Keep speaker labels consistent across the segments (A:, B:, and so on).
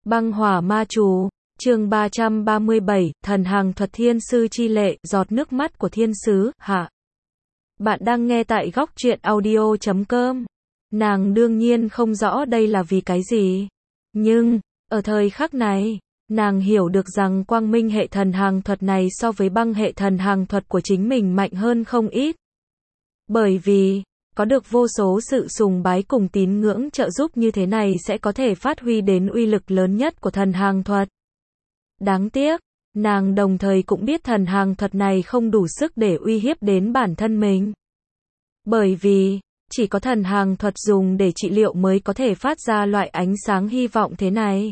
A: Băng hỏa ma chú, chương 337, thần hàng thuật thiên sư chi lệ, giọt nước mắt của thiên sứ, hạ. Bạn đang nghe tại góc truyện audio.com. Nàng đương nhiên không rõ đây là vì cái gì. Nhưng, ở thời khắc này, nàng hiểu được rằng quang minh hệ thần hàng thuật này so với băng hệ thần hàng thuật của chính mình mạnh hơn không ít. Bởi vì, có được vô số sự sùng bái cùng tín ngưỡng trợ giúp như thế này sẽ có thể phát huy đến uy lực lớn nhất của thần hàng thuật. Đáng tiếc, nàng đồng thời cũng biết thần hàng thuật này không đủ sức để uy hiếp đến bản thân mình. Bởi vì, chỉ có thần hàng thuật dùng để trị liệu mới có thể phát ra loại ánh sáng hy vọng thế này.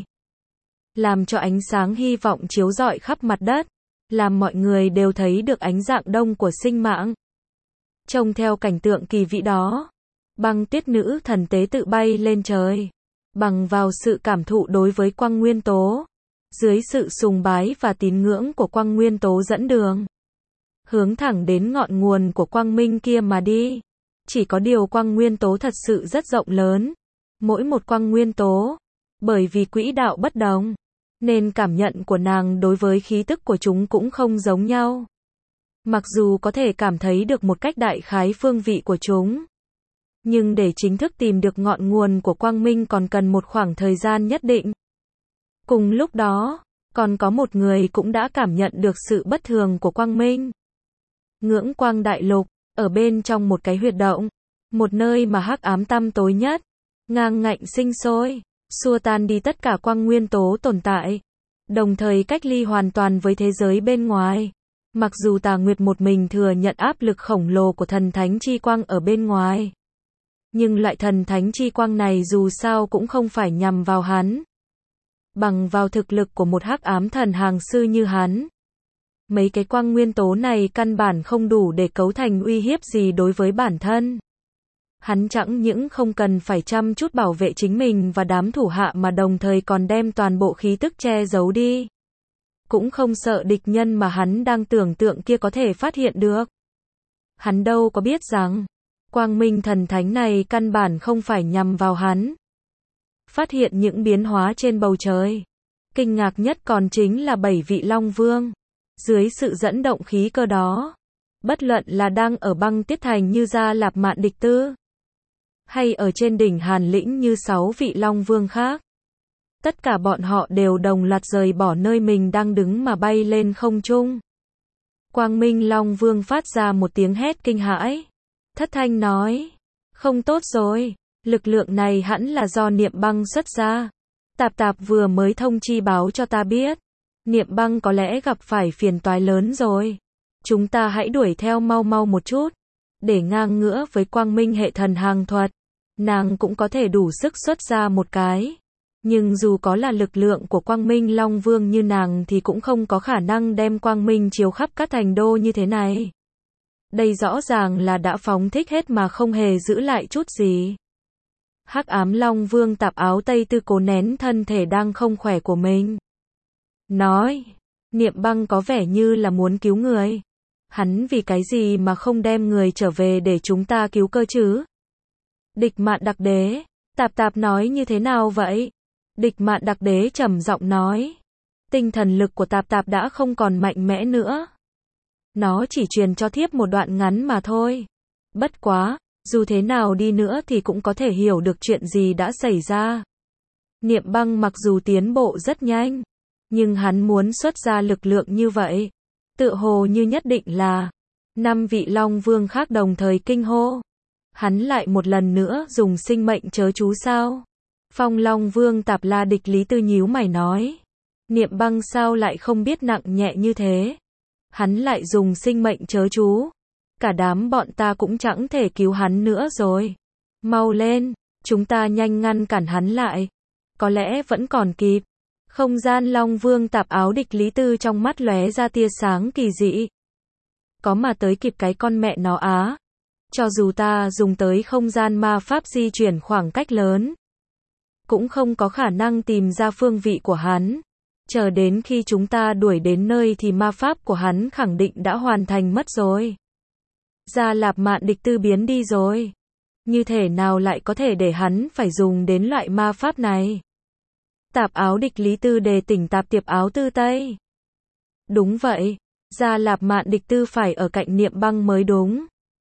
A: Làm cho ánh sáng hy vọng chiếu rọi khắp mặt đất, làm mọi người đều thấy được ánh rạng đông của sinh mạng. Trông theo cảnh tượng kỳ vĩ đó, băng tuyết nữ thần tế tự bay lên trời, bằng vào sự cảm thụ đối với quang nguyên tố, dưới sự sùng bái và tín ngưỡng của quang nguyên tố dẫn đường, hướng thẳng đến ngọn nguồn của quang minh kia mà đi. Chỉ có điều quang nguyên tố thật sự rất rộng lớn, mỗi một quang nguyên tố, bởi vì quỹ đạo bất đồng, nên cảm nhận của nàng đối với khí tức của chúng cũng không giống nhau. Mặc dù có thể cảm thấy được một cách đại khái phương vị của chúng, nhưng để chính thức tìm được ngọn nguồn của quang minh còn cần một khoảng thời gian nhất định. Cùng lúc đó, còn có một người cũng đã cảm nhận được sự bất thường của quang minh. Ngưỡng quang đại lục, ở bên trong một cái huyệt động, một nơi mà hắc ám tăm tối nhất, ngang ngạnh sinh sôi, xua tan đi tất cả quang nguyên tố tồn tại, đồng thời cách ly hoàn toàn với thế giới bên ngoài. Mặc dù Tà Nguyệt một mình thừa nhận áp lực khổng lồ của thần thánh chi quang ở bên ngoài, nhưng loại thần thánh chi quang này dù sao cũng không phải nhằm vào hắn. Bằng vào thực lực của một hắc ám thần hàng sư như hắn, mấy cái quang nguyên tố này căn bản không đủ để cấu thành uy hiếp gì đối với bản thân. Hắn chẳng những không cần phải chăm chút bảo vệ chính mình và đám thủ hạ mà đồng thời còn đem toàn bộ khí tức che giấu đi. Cũng không sợ địch nhân mà hắn đang tưởng tượng kia có thể phát hiện được. Hắn đâu có biết rằng, quang minh thần thánh này căn bản không phải nhằm vào hắn. Phát hiện những biến hóa trên bầu trời. Kinh ngạc nhất còn chính là 7 vị Long Vương. Dưới sự dẫn động khí cơ đó, bất luận là đang ở băng tiết thành như Gia Lạp Mạn Địch Tư, hay ở trên đỉnh Hàn Lĩnh như 6 vị Long Vương khác, tất cả bọn họ đều đồng loạt rời bỏ nơi mình đang đứng mà bay lên không trung. Quang Minh Long Vương phát ra một tiếng hét kinh hãi, thất thanh nói, không tốt rồi, lực lượng này hẳn là do Niệm Băng xuất ra. Tạp Tạp vừa mới thông chi báo cho ta biết, Niệm Băng có lẽ gặp phải phiền toái lớn rồi. Chúng ta hãy đuổi theo mau mau một chút, để ngang ngửa với quang minh hệ thần hàng thuật. Nàng cũng có thể đủ sức xuất ra một cái. Nhưng dù có là lực lượng của quang minh Long Vương như nàng thì cũng không có khả năng đem quang minh chiếu khắp các thành đô như thế này. Đây rõ ràng là đã phóng thích hết mà không hề giữ lại chút gì. Hắc ám Long Vương Tạp Áo Tây Tư cố nén thân thể đang không khỏe của mình, nói, Niệm Băng có vẻ như là muốn cứu người. Hắn vì cái gì mà không đem người trở về để chúng ta cứu cơ chứ? Địch Mạn Đặc Đế, Tạp Tạp nói như thế nào vậy? Địch Mạn Đặc Đế trầm giọng nói, tinh thần lực của Tạp Tạp đã không còn mạnh mẽ nữa. Nó chỉ truyền cho thiếp một đoạn ngắn mà thôi. Bất quá, dù thế nào đi nữa thì cũng có thể hiểu được chuyện gì đã xảy ra. Niệm Băng mặc dù tiến bộ rất nhanh, nhưng hắn muốn xuất ra lực lượng như vậy, tựa hồ như nhất định là 5 vị Long Vương khác đồng thời kinh hô. Hắn lại một lần nữa dùng sinh mệnh chớ chú sao? Phong Long Vương Tạp La Địch Lý Tư nhíu mày nói, Niệm Băng sao lại không biết nặng nhẹ như thế? Hắn lại dùng sinh mệnh chớ chú. Cả đám bọn ta cũng chẳng thể cứu hắn nữa rồi. Mau lên, chúng ta nhanh ngăn cản hắn lại. Có lẽ vẫn còn kịp. Không gian Long Vương Tạp Áo Địch Lý Tư trong mắt lóe ra tia sáng kỳ dị. Có mà tới kịp cái con mẹ nó á. Cho dù ta dùng tới không gian ma pháp di chuyển khoảng cách lớn, cũng không có khả năng tìm ra phương vị của hắn. Chờ đến khi chúng ta đuổi đến nơi thì ma pháp của hắn khẳng định đã hoàn thành mất rồi. Gia Lạp Mạn Địch Tư biến đi rồi. Như thể nào lại có thể để hắn phải dùng đến loại ma pháp này? Tạp áo địch Lý Tư đề tỉnh tạp tiệp áo tư Tây. Đúng vậy, Gia Lạp Mạn địch tư phải ở cạnh Niệm Băng mới đúng.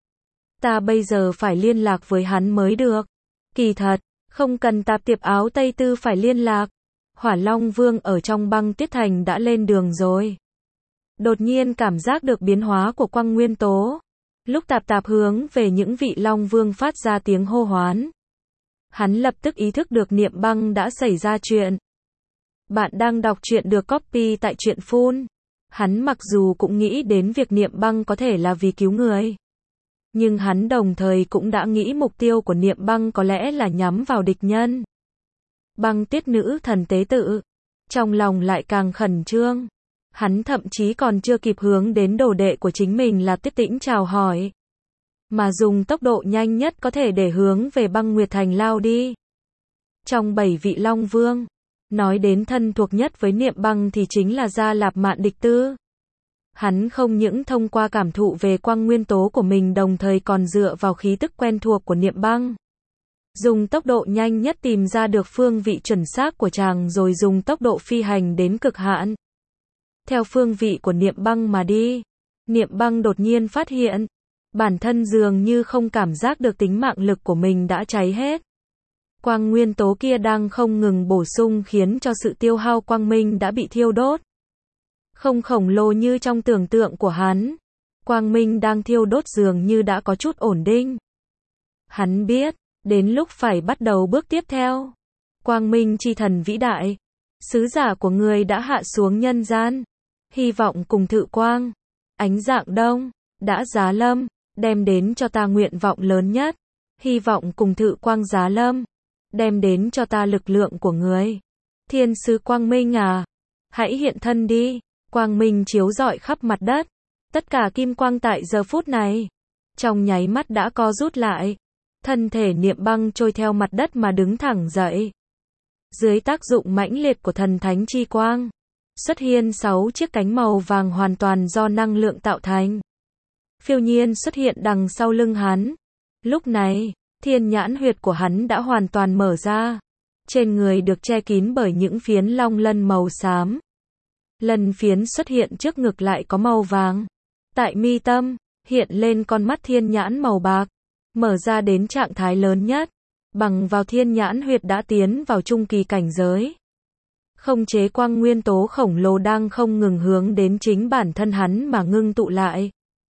A: Ta bây giờ phải liên lạc với hắn mới được. Kỳ thật, không cần tạp tiệp áo Tây tư phải liên lạc. Hỏa Long Vương ở trong Băng Tuyết Thành đã lên đường rồi. Đột nhiên cảm giác được biến hóa của quang nguyên tố. Lúc tạp tạp hướng về những vị Long Vương phát ra tiếng hô hoán. Hắn lập tức ý thức được Niệm Băng đã xảy ra chuyện. Bạn đang đọc truyện được copy tại truyện Phun. Hắn mặc dù cũng nghĩ đến việc Niệm Băng có thể là vì cứu người. Nhưng hắn đồng thời cũng đã nghĩ mục tiêu của Niệm Băng có lẽ là nhắm vào địch nhân. Băng Tuyết nữ thần tế tự. Trong lòng lại càng khẩn trương. Hắn thậm chí còn chưa kịp hướng đến đồ đệ của chính mình là Tuyết Tĩnh chào hỏi. Mà dùng tốc độ nhanh nhất có thể để hướng về Băng Nguyệt Thành lao đi. Trong 7 vị Long Vương, nói đến thân thuộc nhất với Niệm Băng thì chính là Gia Lạp Mạn địch tư. Hắn không những thông qua cảm thụ về quang nguyên tố của mình đồng thời còn dựa vào khí tức quen thuộc của Niệm Băng. Dùng tốc độ nhanh nhất tìm ra được phương vị chuẩn xác của chàng rồi dùng tốc độ phi hành đến cực hạn. Theo phương vị của Niệm Băng mà đi. Niệm Băng đột nhiên phát hiện. Bản thân dường như không cảm giác được tính mạng lực của mình đã cháy hết. Quang nguyên tố kia đang không ngừng bổ sung khiến cho sự tiêu hao quang minh đã bị thiêu đốt. Không khổng lồ như trong tưởng tượng của hắn. Quang minh đang thiêu đốt dường như đã có chút ổn định. Hắn biết, đến lúc phải bắt đầu bước tiếp theo. Quang minh chi thần vĩ đại. Sứ giả của người đã hạ xuống nhân gian. Hy vọng cùng thự quang. Ánh dạng đông. Đã giá lâm. Đem đến cho ta nguyện vọng lớn nhất. Hy vọng cùng thự quang giá lâm. Đem đến cho ta lực lượng của người. Thiên sứ quang minh à. Hãy hiện thân đi. Quang minh chiếu rọi khắp mặt đất. Tất cả kim quang tại giờ phút này. Trong nháy mắt đã co rút lại. Thân thể Niệm Băng trôi theo mặt đất mà đứng thẳng dậy. Dưới tác dụng mãnh liệt của thần thánh chi quang. Xuất hiện 6 chiếc cánh màu vàng hoàn toàn do năng lượng tạo thành. Phiêu nhiên xuất hiện đằng sau lưng hắn. Lúc này, thiên nhãn huyệt của hắn đã hoàn toàn mở ra. Trên người được che kín bởi những phiến long lân màu xám. Lân phiến xuất hiện trước ngực lại có màu vàng. Tại mi tâm, hiện lên con mắt thiên nhãn màu bạc. Mở ra đến trạng thái lớn nhất. Bằng vào thiên nhãn huyệt đã tiến vào trung kỳ cảnh giới. Không chế quang nguyên tố khổng lồ đang không ngừng hướng đến chính bản thân hắn mà ngưng tụ lại.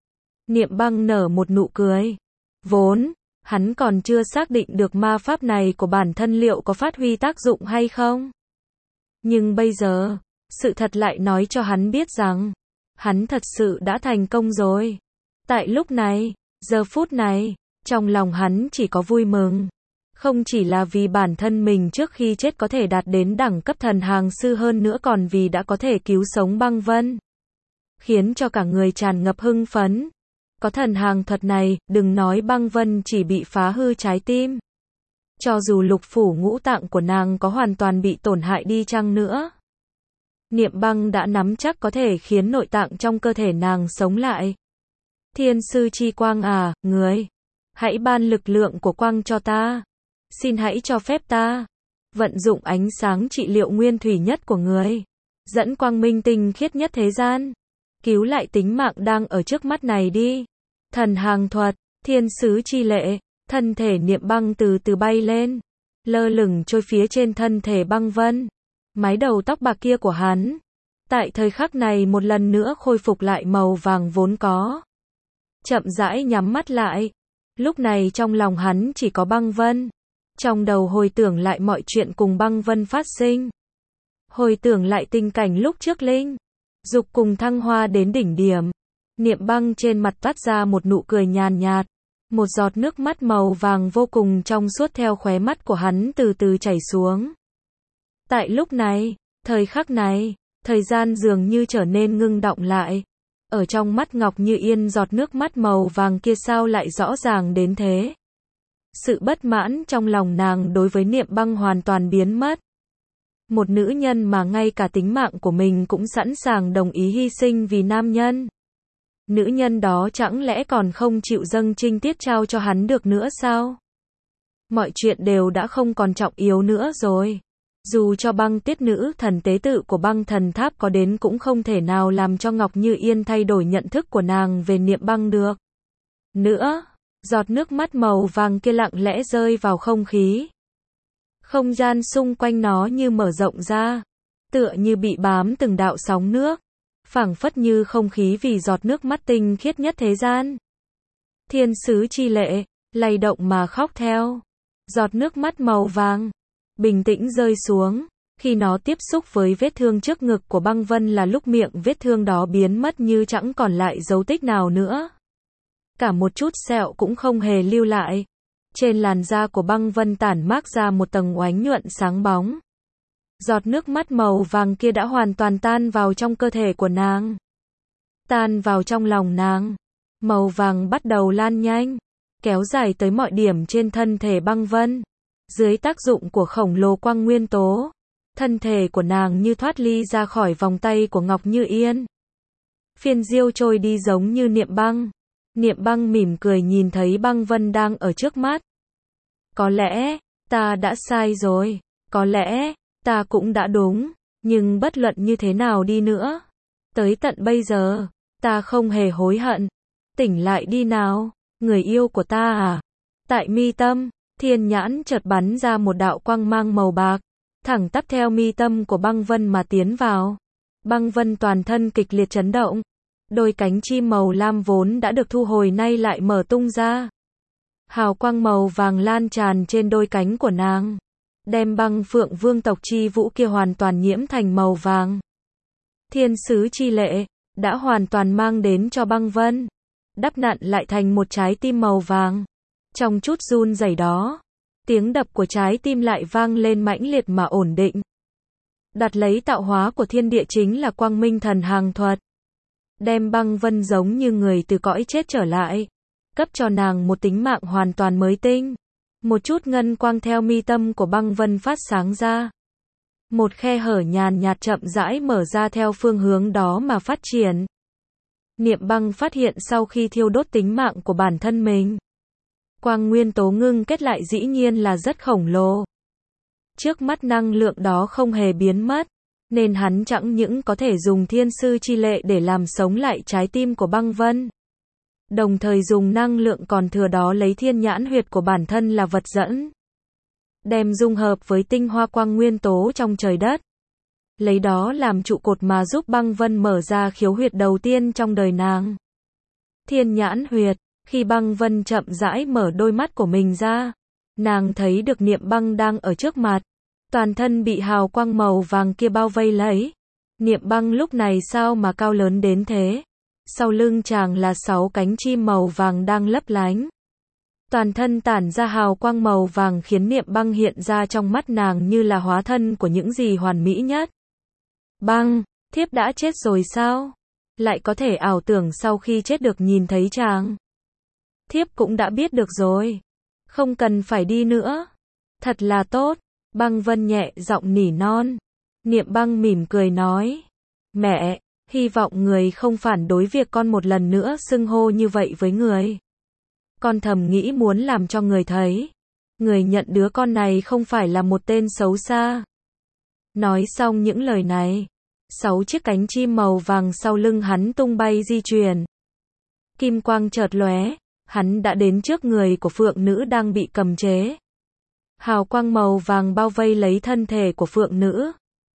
A: Niệm Băng nở một nụ cười. Vốn, hắn còn chưa xác định được ma pháp này của bản thân liệu có phát huy tác dụng hay không. Nhưng bây giờ, sự thật lại nói cho hắn biết rằng, hắn thật sự đã thành công rồi. Tại lúc này, giờ phút này, trong lòng hắn chỉ có vui mừng. Không chỉ là vì bản thân mình trước khi chết có thể đạt đến đẳng cấp thần hàng sư hơn nữa còn vì đã có thể cứu sống Băng Vân. Khiến cho cả người tràn ngập hưng phấn. Có thần hàng thuật này, đừng nói Băng Vân chỉ bị phá hư trái tim. Cho dù lục phủ ngũ tạng của nàng có hoàn toàn bị tổn hại đi chăng nữa. Niệm Băng đã nắm chắc có thể khiến nội tạng trong cơ thể nàng sống lại. Thiên sư chi quang à, người. Hãy ban lực lượng của quang cho ta. Xin hãy cho phép ta. Vận dụng ánh sáng trị liệu nguyên thủy nhất của người. Dẫn quang minh tinh khiết nhất thế gian. Cứu lại tính mạng đang ở trước mắt này đi. Thần hàng thuật, thiên sứ chi lệ. Thân thể Niệm Băng từ từ bay lên. Lơ lửng trôi phía trên thân thể Băng Vân. Mái đầu tóc bạc kia của hắn. Tại thời khắc này một lần nữa khôi phục lại màu vàng vốn có. Chậm rãi nhắm mắt lại. Lúc này trong lòng hắn chỉ có Băng Vân. Trong đầu hồi tưởng lại mọi chuyện cùng Băng Vân phát sinh. Hồi tưởng lại tình cảnh lúc trước Linh Dục cùng thăng hoa đến đỉnh điểm. Niệm Băng trên mặt toát ra một nụ cười nhàn nhạt. Một giọt nước mắt màu vàng vô cùng trong suốt theo khóe mắt của hắn từ từ chảy xuống. Tại lúc này, thời khắc này, thời gian dường như trở nên ngưng đọng lại. Ở trong mắt Ngọc Như Yên giọt nước mắt màu vàng kia sao lại rõ ràng đến thế. Sự bất mãn trong lòng nàng đối với Niệm Băng hoàn toàn biến mất. Một nữ nhân mà ngay cả tính mạng của mình cũng sẵn sàng đồng ý hy sinh vì nam nhân. Nữ nhân đó chẳng lẽ còn không chịu dâng trinh tiết trao cho hắn được nữa sao? Mọi chuyện đều đã không còn trọng yếu nữa rồi. Dù cho băng tuyết nữ thần tế tự của băng thần tháp có đến cũng không thể nào làm cho Ngọc Như Yên thay đổi nhận thức của nàng về Niệm Băng được. Nữa, giọt nước mắt màu vàng kia lặng lẽ rơi vào không khí. Không gian xung quanh nó như mở rộng ra, tựa như bị bám từng đạo sóng nước, phảng phất như không khí vì giọt nước mắt tinh khiết nhất thế gian. Thiên sứ chi lệ, lay động mà khóc theo. Giọt nước mắt màu vàng, bình tĩnh rơi xuống. Khi nó tiếp xúc với vết thương trước ngực của Băng Vân là lúc miệng vết thương đó biến mất như chẳng còn lại dấu tích nào nữa. Cả một chút sẹo cũng không hề lưu lại. Trên làn da của Băng Vân tản mát ra một tầng oánh nhuận sáng bóng. Giọt nước mắt màu vàng kia đã hoàn toàn tan vào trong cơ thể của nàng. Tan vào trong lòng nàng. Màu vàng bắt đầu lan nhanh, kéo dài tới mọi điểm trên thân thể Băng Vân. Dưới tác dụng của khổng lồ quang nguyên tố, thân thể của nàng như thoát ly ra khỏi vòng tay của Ngọc Như Yên. Phiên diêu trôi đi giống như Niệm Băng. Niệm Băng mỉm cười nhìn thấy Băng Vân đang ở trước mắt. Có lẽ, ta đã sai rồi. Có lẽ, ta cũng đã đúng. Nhưng bất luận như thế nào đi nữa, tới tận bây giờ, ta không hề hối hận. Tỉnh lại đi nào, người yêu của ta à. Tại mi tâm, thiên nhãn chợt bắn ra một đạo quang mang màu bạc, thẳng tắp theo mi tâm của Băng Vân mà tiến vào. Băng Vân toàn thân kịch liệt chấn động. Đôi cánh chim màu lam vốn đã được thu hồi nay lại mở tung ra. Hào quang màu vàng lan tràn trên đôi cánh của nàng, đem Băng Phượng Vương tộc chi vũ kia hoàn toàn nhiễm thành màu vàng. Thiên sứ chi lệ đã hoàn toàn mang đến cho Băng Vân, đắp nặn lại thành một trái tim màu vàng. Trong chút run rẩy đó, tiếng đập của trái tim lại vang lên mãnh liệt mà ổn định. Đặt lấy tạo hóa của thiên địa chính là Quang Minh Thần Hàng thuật, đem Băng Vân giống như người từ cõi chết trở lại, cấp cho nàng một tính mạng hoàn toàn mới tinh. Một chút ngân quang theo mi tâm của Băng Vân phát sáng ra. Một khe hở nhàn nhạt chậm rãi mở ra theo phương hướng đó mà phát triển. Niệm Băng phát hiện sau khi thiêu đốt tính mạng của bản thân mình, quang nguyên tố ngưng kết lại dĩ nhiên là rất khổng lồ. Trước mắt năng lượng đó không hề biến mất, nên hắn chẳng những có thể dùng thiên sư chi lệ để làm sống lại trái tim của Băng Vân, đồng thời dùng năng lượng còn thừa đó lấy thiên nhãn huyệt của bản thân là vật dẫn, đem dung hợp với tinh hoa quang nguyên tố trong trời đất, lấy đó làm trụ cột mà giúp Băng Vân mở ra khiếu huyệt đầu tiên trong đời nàng. Thiên nhãn huyệt. Khi Băng Vân chậm rãi mở đôi mắt của mình ra, nàng thấy được Niệm Băng đang ở trước mặt, toàn thân bị hào quang màu vàng kia bao vây lấy. Niệm Băng lúc này sao mà cao lớn đến thế? Sau lưng chàng là 6 cánh chim màu vàng đang lấp lánh. Toàn thân tản ra hào quang màu vàng khiến Niệm Băng hiện ra trong mắt nàng như là hóa thân của những gì hoàn mỹ nhất. Băng, thiếp đã chết rồi sao? Lại có thể ảo tưởng sau khi chết được nhìn thấy chàng. Thiếp cũng đã biết được rồi. Không cần phải đi nữa. Thật là tốt. Băng Vân nhẹ giọng nỉ non. Niệm Băng mỉm cười nói. Mẹ, hy vọng người không phản đối việc con một lần nữa xưng hô như vậy với người. Con thầm nghĩ muốn làm cho người thấy. Người nhận đứa con này không phải là một tên xấu xa. Nói xong những lời này, 6 chiếc cánh chim màu vàng sau lưng hắn tung bay di chuyển. Kim quang chợt lóe. Hắn đã đến trước người của Phượng Nữ đang bị cầm chế. Hào quang màu vàng bao vây lấy thân thể của Phượng Nữ,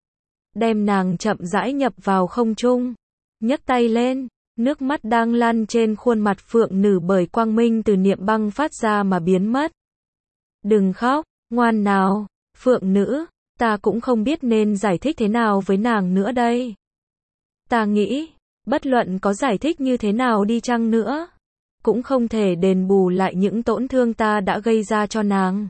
A: đem nàng chậm rãi nhập vào không trung. Nhấc tay lên, nước mắt đang lăn trên khuôn mặt Phượng Nữ bởi quang minh từ Niệm Băng phát ra mà biến mất. Đừng khóc, ngoan nào, Phượng Nữ, ta cũng không biết nên giải thích thế nào với nàng nữa đây. Ta nghĩ, bất luận có giải thích như thế nào đi chăng nữa, cũng không thể đền bù lại những tổn thương ta đã gây ra cho nàng.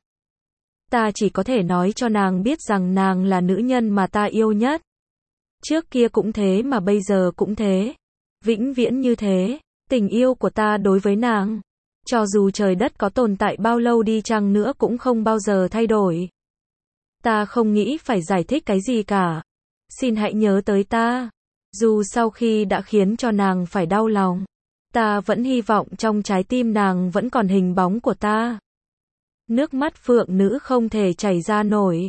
A: Ta chỉ có thể nói cho nàng biết rằng nàng là nữ nhân mà ta yêu nhất. Trước kia cũng thế mà bây giờ cũng thế. Vĩnh viễn như thế. Tình yêu của ta đối với nàng, cho dù trời đất có tồn tại bao lâu đi chăng nữa cũng không bao giờ thay đổi. Ta không nghĩ phải giải thích cái gì cả. Xin hãy nhớ tới ta. Dù sau khi đã khiến cho nàng phải đau lòng, ta vẫn hy vọng trong trái tim nàng vẫn còn hình bóng của ta. Nước mắt Phượng Nữ không thể chảy ra nổi.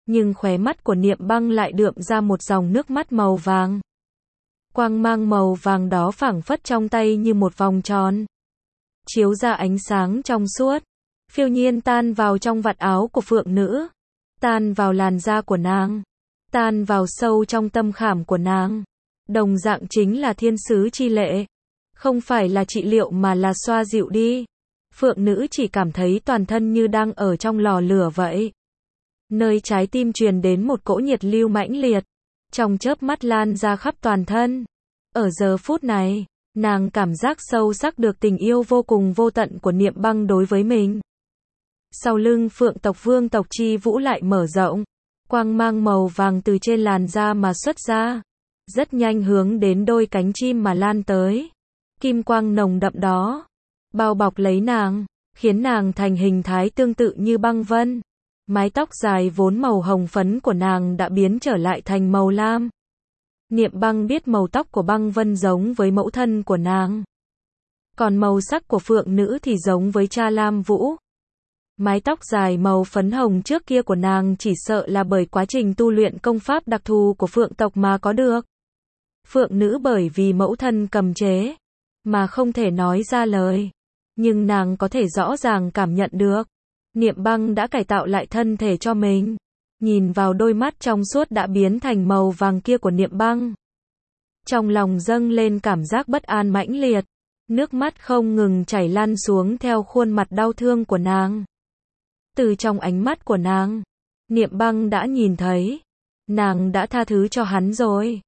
A: nhưng khóe mắt của Niệm Băng lại đượm ra một dòng nước mắt màu vàng. Quang mang màu vàng đó phảng phất trong tay như một vòng tròn, chiếu ra ánh sáng trong suốt, phiêu nhiên tan vào trong vạt áo của phượng nữ, tan vào làn da của nàng, tan vào sâu trong tâm khảm của nàng. Đồng dạng chính là thiên sứ chi lệ, không phải là trị liệu mà là xoa dịu đi. Phượng nữ chỉ cảm thấy toàn thân như đang ở trong lò lửa vậy. Nơi trái tim truyền đến một cỗ nhiệt lưu mãnh liệt, trong chớp mắt lan ra khắp toàn thân. Ở giờ phút này, nàng cảm giác sâu sắc được tình yêu vô cùng vô tận của Niệm Băng đối với mình. Sau lưng Phượng tộc Vương tộc Chi Vũ lại mở rộng, quang mang màu vàng từ trên làn da mà xuất ra, rất nhanh hướng đến đôi cánh chim mà lan tới. Kim quang nồng đậm đó bao bọc lấy nàng, khiến nàng thành hình thái tương tự như băng vân. Mái tóc dài vốn màu hồng phấn của nàng đã biến trở lại thành màu lam. Niệm Băng biết màu tóc của băng vân giống với mẫu thân của nàng, còn màu sắc của phượng nữ thì giống với cha Lam Vũ. Mái tóc dài màu phấn hồng trước kia của nàng chỉ sợ là bởi quá trình tu luyện công pháp đặc thù của phượng tộc mà có được. Phượng nữ bởi vì mẫu thân cầm chế, mà không thể nói ra lời, nhưng nàng có thể rõ ràng cảm nhận được. Niệm Băng đã cải tạo lại thân thể cho mình. Nhìn vào đôi mắt trong suốt đã biến thành màu vàng kia của Niệm Băng, trong lòng dâng lên cảm giác bất an mãnh liệt, nước mắt không ngừng chảy lăn xuống theo khuôn mặt đau thương của nàng. Từ trong ánh mắt của nàng, Niệm Băng đã nhìn thấy, nàng đã tha thứ cho hắn rồi.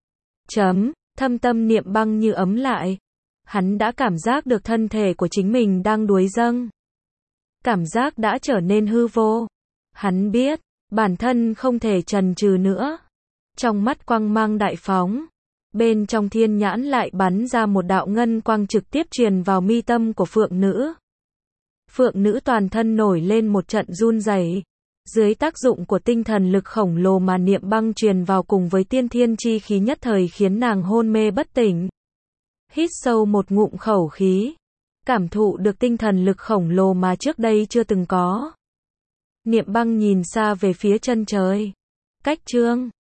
A: Thâm tâm Niệm Băng như ấm lại. Hắn đã cảm giác được thân thể của chính mình đang đuối dâng. Cảm giác đã trở nên hư vô. Hắn biết, bản thân không thể chần chừ nữa. Trong mắt quang mang đại phóng, bên trong thiên nhãn lại bắn ra một đạo ngân quang trực tiếp truyền vào mi tâm của phượng nữ. Phượng nữ toàn thân nổi lên một trận run rẩy. Dưới tác dụng của tinh thần lực khổng lồ mà Niệm Băng truyền vào cùng với tiên thiên chi khí nhất thời khiến nàng hôn mê bất tỉnh. Hít sâu một ngụm khẩu khí, cảm thụ được tinh thần lực khổng lồ mà trước đây chưa từng có. Niệm Băng nhìn xa về phía chân trời. Cách chương